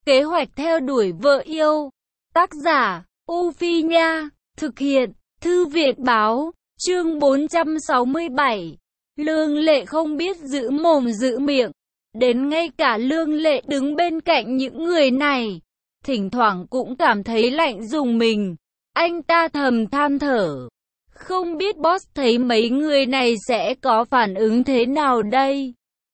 Kế hoạch theo đuổi vợ yêu. Tác giả, U Phi Nha. Thực hiện, Thư viện Báo. Chương 467. Lương Lệ không biết giữ mồm giữ miệng. Đến ngay cả Lương Lệ đứng bên cạnh những người này, thỉnh thoảng cũng cảm thấy lạnh rùng mình. Anh ta thầm than thở. Không biết boss thấy mấy người này sẽ có phản ứng thế nào đây?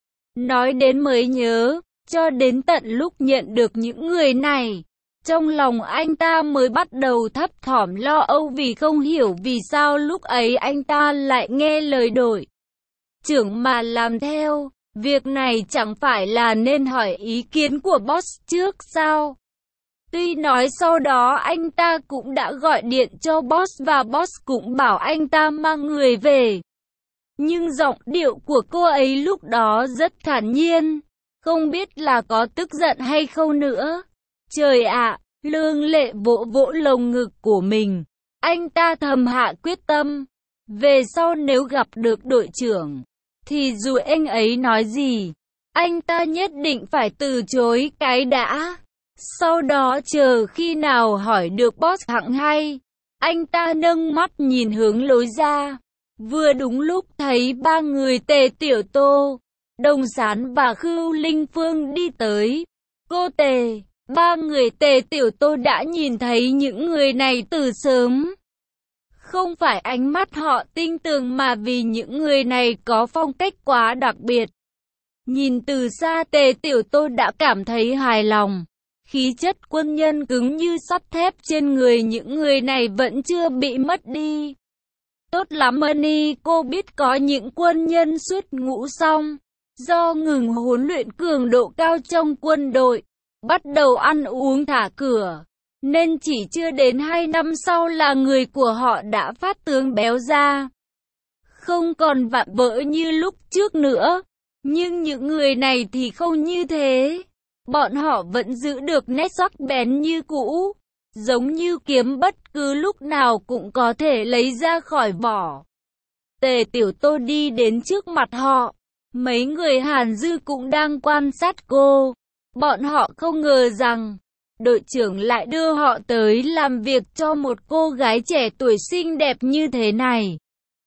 Nói đến mới nhớ, cho đến tận lúc nhận được những người này, trong lòng anh ta mới bắt đầu thấp thỏm lo âu vì không hiểu vì sao lúc ấy anh ta lại nghe lời đội trưởng mà làm theo. Việc này chẳng phải là nên hỏi ý kiến của boss trước sao? Tuy nói sau đó anh ta cũng đã gọi điện cho boss và boss cũng bảo anh ta mang người về. Nhưng giọng điệu của cô ấy lúc đó rất thản nhiên, không biết là có tức giận hay không nữa. Trời ạ, Lương Lệ vỗ vỗ lồng ngực của mình. Anh ta thầm hạ quyết tâm. Về sau nếu gặp được đội trưởng, thì dù anh ấy nói gì, anh ta nhất định phải từ chối cái đã. Sau đó chờ khi nào hỏi được boss hạng hay, anh ta nâng mắt nhìn hướng lối ra. Vừa đúng lúc thấy ba người Tề Tiểu Tô, Đồng Sán và Khưu Linh Phương đi tới. Cô Tề, ba người Tề Tiểu Tô đã nhìn thấy những người này từ sớm. Không phải ánh mắt họ tinh tường mà vì những người này có phong cách quá đặc biệt. Nhìn từ xa Tề Tiểu Tô đã cảm thấy hài lòng. Khí chất quân nhân cứng như sắt thép trên người những người này vẫn chưa bị mất đi. Tốt lắm Money, cô biết có những quân nhân xuất ngũ xong, do ngừng huấn luyện cường độ cao trong quân đội, bắt đầu ăn uống thả cửa, nên chỉ chưa đến 2 năm sau là người của họ đã phát tướng béo ra. Không còn vạm vỡ như lúc trước nữa, nhưng những người này thì không như thế. Bọn họ vẫn giữ được nét sắc bén như cũ, giống như kiếm bất cứ lúc nào cũng có thể lấy ra khỏi vỏ. Tề Tiểu Tô đi đến trước mặt họ. Mấy người Hàn Dư cũng đang quan sát cô. Bọn họ không ngờ rằng đội trưởng lại đưa họ tới làm việc cho một cô gái trẻ tuổi xinh đẹp như thế này.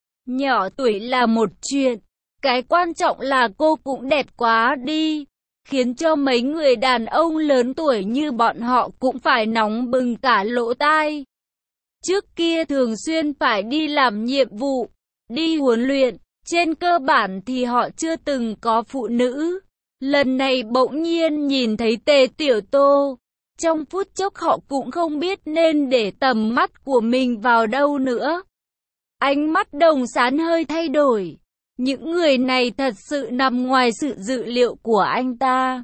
Nhỏ tuổi là một chuyện, cái quan trọng là cô cũng đẹp quá đi, khiến cho mấy người đàn ông lớn tuổi như bọn họ cũng phải nóng bừng cả lỗ tai. Trước kia thường xuyên phải đi làm nhiệm vụ, đi huấn luyện, trên cơ bản thì họ chưa từng có phụ nữ. Lần này bỗng nhiên nhìn thấy Tề Tiểu Tô, trong phút chốc họ cũng không biết nên để tầm mắt của mình vào đâu nữa. Ánh mắt Đồng Sán hơi thay đổi. Những người này thật sự nằm ngoài sự dự liệu của anh ta.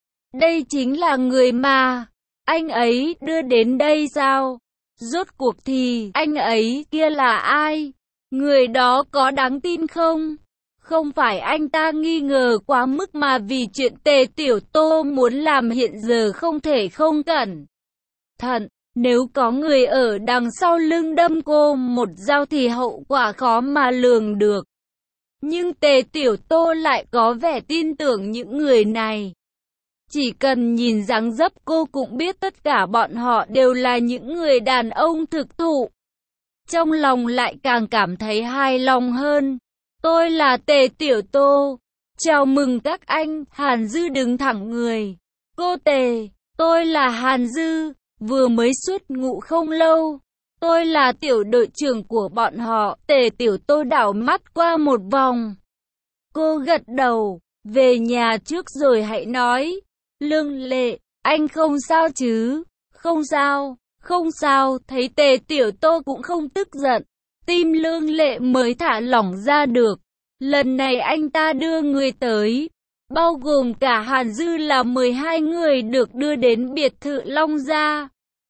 Đây chính là người mà anh ấy đưa đến đây sao? Rốt cuộc thì anh ấy kia là ai? Người đó có đáng tin không? Không phải anh ta nghi ngờ quá mức mà vì chuyện Tề Tiểu Tô muốn làm hiện giờ không thể không cẩn thận. Nếu có người ở đằng sau lưng đâm cô một dao thì hậu quả khó mà lường được. Nhưng Tề Tiểu Tô lại có vẻ tin tưởng những người này. Chỉ cần nhìn dáng dấp cô cũng biết tất cả bọn họ đều là những người đàn ông thực thụ. Trong lòng lại càng cảm thấy hài lòng hơn. Tôi là Tề Tiểu Tô. Chào mừng các anh. Hàn Dư đứng thẳng người. Cô Tề, tôi là Hàn Dư, vừa mới xuất ngũ không lâu. Tôi là tiểu đội trưởng của bọn họ. Tề Tiểu Tô đảo mắt qua một vòng. Cô gật đầu. Về nhà trước rồi hãy nói. Lương Lệ, anh không sao chứ? Không sao, không sao. Thấy Tề Tiểu Tô cũng không tức giận, tim Lương Lệ mới thả lỏng ra được. Lần này anh ta đưa người tới, bao gồm cả Hàn Dư là 12 người được đưa đến biệt thự Long Gia.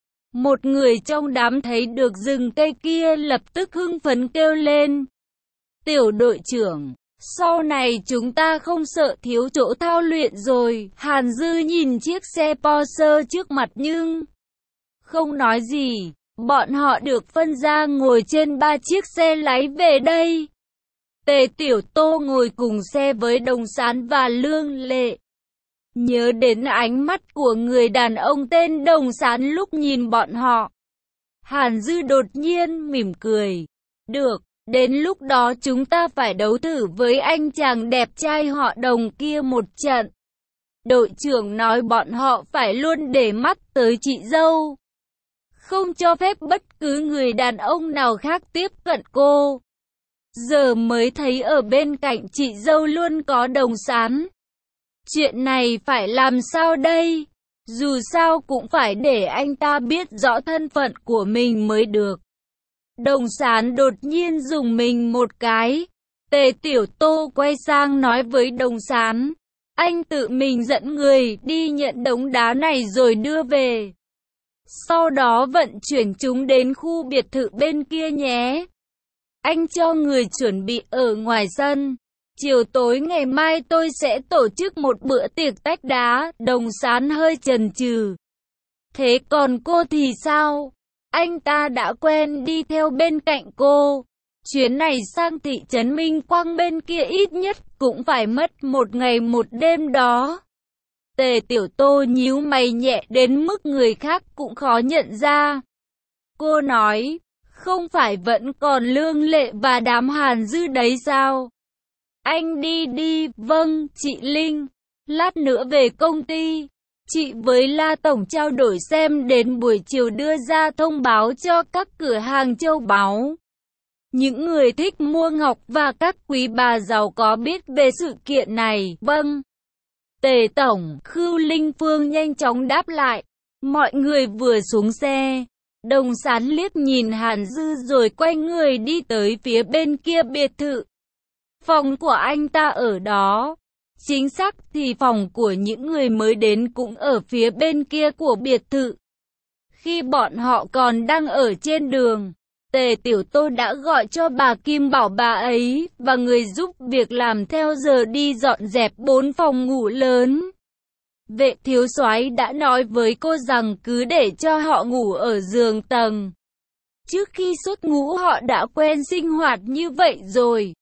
Một người trong đám thấy được rừng cây kia lập tức hưng phấn kêu lên. Tiểu đội trưởng, sau này chúng ta không sợ thiếu chỗ thao luyện rồi. Hàn Dư nhìn chiếc xe Porsche trước mặt nhưng không nói gì. Bọn họ được phân ra ngồi trên 3 chiếc xe lái về đây. Tề Tiểu Tô ngồi cùng xe với Đồng Sán và Lương Lệ. Nhớ đến ánh mắt của người đàn ông tên Đồng Sán lúc nhìn bọn họ. Hàn Dư đột nhiên mỉm cười. Được, đến lúc đó chúng ta phải đấu thử với anh chàng đẹp trai họ Đồng kia một trận. Đội trưởng nói bọn họ phải luôn để mắt tới chị dâu. Không cho phép bất cứ người đàn ông nào khác tiếp cận cô. Giờ mới thấy ở bên cạnh chị dâu luôn có Đồng Sán. Chuyện này phải làm sao đây? Dù sao cũng phải để anh ta biết rõ thân phận của mình mới được. Đồng Sán đột nhiên dùng mình một cái. Tề Tiểu Tô quay sang nói với Đồng Sán. Anh tự mình dẫn người đi nhận đống đá này rồi đưa về. Sau đó vận chuyển chúng đến khu biệt thự bên kia nhé. Anh cho người chuẩn bị ở ngoài sân. Chiều tối ngày mai tôi sẽ tổ chức một bữa tiệc tách đá. Đồng Sán hơi chần chừ. Thế còn cô thì sao? Anh ta đã quen đi theo bên cạnh cô. Chuyến này sang thị trấn Minh Quang bên kia ít nhất cũng phải mất một ngày một đêm đó. Tề Tiểu Tô nhíu mày nhẹ đến mức người khác cũng khó nhận ra. Cô nói, không phải vẫn còn Lương Lệ và đám Hàn Dư đấy sao? Anh đi, vâng, chị Linh. Lát nữa về công ty. Chị với La Tổng trao đổi xem đến buổi chiều đưa ra thông báo cho các cửa hàng châu báu. Những người thích mua ngọc và các quý bà giàu có biết về sự kiện này. Vâng. Tề Tổng, Khưu Linh Phương nhanh chóng đáp lại. Mọi người vừa xuống xe. Đồng Sán liếc nhìn Hàn Dư rồi quay người đi tới phía bên kia biệt thự. Phòng của anh ta ở đó. Chính xác thì phòng của những người mới đến cũng ở phía bên kia của biệt thự. Khi bọn họ còn đang ở trên đường, Tề Tiểu Tô đã gọi cho bà Kim bảo bà ấy và người giúp việc làm theo giờ đi dọn dẹp 4 phòng ngủ lớn. Vệ thiếu soái đã nói với cô rằng cứ để cho họ ngủ ở giường tầng. Trước khi xuất ngũ họ đã quen sinh hoạt như vậy rồi.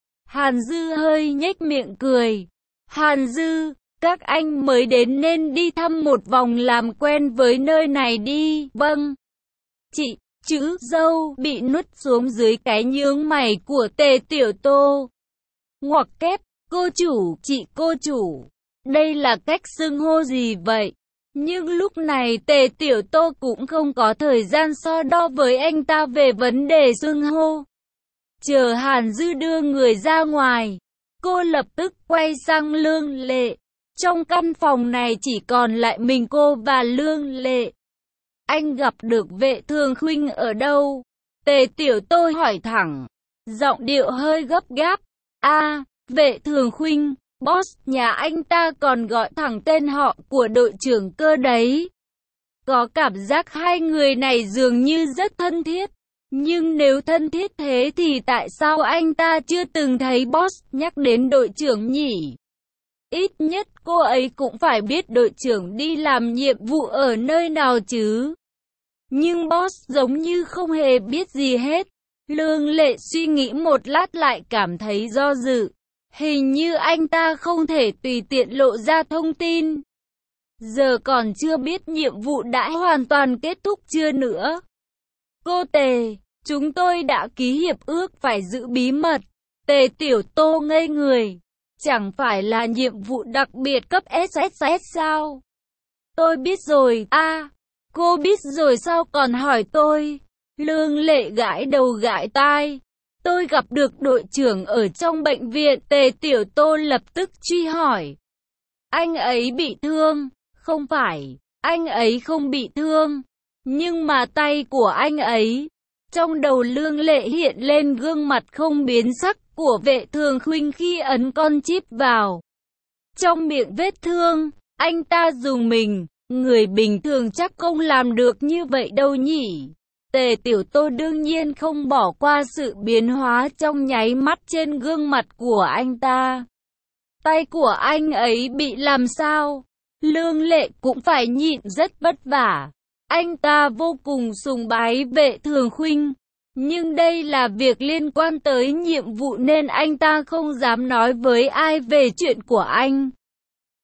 Hàn Dư hơi nhếch miệng cười. Hàn Dư, các anh mới đến nên đi thăm một vòng làm quen với nơi này đi. Vâng. Chị, chữ dâu bị nuốt xuống dưới cái nhướng mày của Tề Tiểu Tô. Ngoặc kép, cô chủ, chị cô chủ. Đây là cách xưng hô gì vậy? Nhưng lúc này Tề Tiểu Tô cũng không có thời gian so đo với anh ta về vấn đề xưng hô. Chờ Hàn Dư đưa người ra ngoài, cô lập tức quay sang Lương Lệ. Trong căn phòng này chỉ còn lại mình cô và Lương Lệ. Anh gặp được Vệ Thường Khuynh ở đâu? Tề Tiểu Tô hỏi thẳng, giọng điệu hơi gấp gáp. Vệ Thường Khuynh, boss nhà anh ta còn gọi thẳng tên họ của đội trưởng cơ đấy. Có cảm giác hai người này dường như rất thân thiết. Nhưng nếu thân thiết thế thì tại sao anh ta chưa từng thấy boss nhắc đến đội trưởng nhỉ? Ít nhất cô ấy cũng phải biết đội trưởng đi làm nhiệm vụ ở nơi nào chứ. Nhưng boss giống như không hề biết gì hết. Lương Lệ suy nghĩ một lát lại cảm thấy do dự. Hình như anh ta không thể tùy tiện lộ ra thông tin. Giờ còn chưa biết nhiệm vụ đã hoàn toàn kết thúc chưa nữa. Cô Tề, chúng tôi đã ký hiệp ước phải giữ bí mật. Tề Tiểu Tô ngây người. Chẳng phải là nhiệm vụ đặc biệt cấp SSS sao? Tôi biết rồi. Cô biết rồi sao còn hỏi tôi? Lương Lệ gãi đầu gãi tai. Tôi gặp được đội trưởng ở trong bệnh viện. Tề Tiểu Tô lập tức truy hỏi. Anh ấy bị thương? Không phải, anh ấy không bị thương. Nhưng mà tay của anh ấy. Trong đầu Lương Lệ hiện lên gương mặt không biến sắc của Vệ Thường Khuynh khi ấn con chip vào. Trong miệng vết thương, anh ta dùng mình. Người bình thường chắc không làm được như vậy đâu nhỉ. Tề Tiểu Tô đương nhiên không bỏ qua sự biến hóa trong nháy mắt trên gương mặt của anh ta. Tay của anh ấy bị làm sao? Lương Lệ cũng phải nhịn rất vất vả. Anh ta vô cùng sùng bái Vệ Thường Khuynh. Nhưng đây là việc liên quan tới nhiệm vụ nên anh ta không dám nói với ai về chuyện của anh.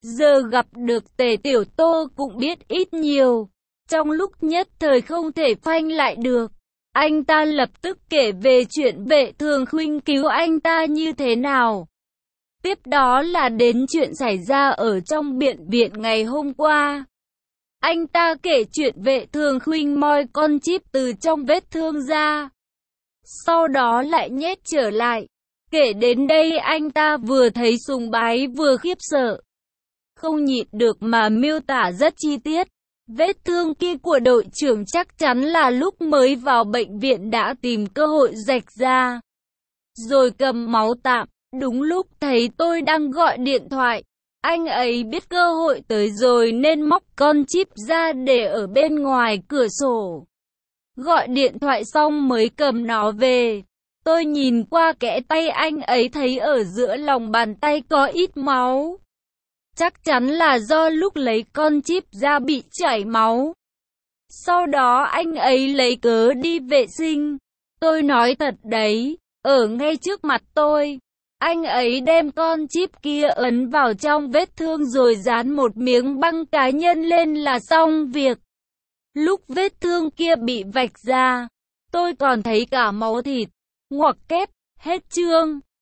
Giờ gặp được Tề Tiểu Tô cũng biết ít nhiều. Trong lúc nhất thời không thể phanh lại được, anh ta lập tức kể về chuyện Vệ Thường Khuynh cứu anh ta như thế nào. Tiếp đó là đến chuyện xảy ra ở trong bệnh viện ngày hôm qua. Anh ta kể chuyện Vệ Thường Khuynh moi con chip từ trong vết thương ra, sau đó lại nhét trở lại. Kể đến đây anh ta vừa thấy sùng bái vừa khiếp sợ, không nhịn được mà miêu tả rất chi tiết. Vết thương kia của đội trưởng chắc chắn là lúc mới vào bệnh viện đã tìm cơ hội rạch ra, rồi cầm máu tạm. Đúng lúc thấy tôi đang gọi điện thoại, anh ấy biết cơ hội tới rồi nên móc con chip ra để ở bên ngoài cửa sổ. Gọi điện thoại xong mới cầm nó về. Tôi nhìn qua kẽ tay anh ấy thấy ở giữa lòng bàn tay có ít máu. Chắc chắn là do lúc lấy con chip ra bị chảy máu. Sau đó anh ấy lấy cớ đi vệ sinh. Tôi nói thật đấy, ở ngay trước mặt tôi. Anh ấy đem con chip kia ấn vào trong vết thương rồi dán một miếng băng cá nhân lên là xong việc. Lúc vết thương kia bị vạch ra, tôi còn thấy cả máu thịt. Ngoặc kép, hết chương.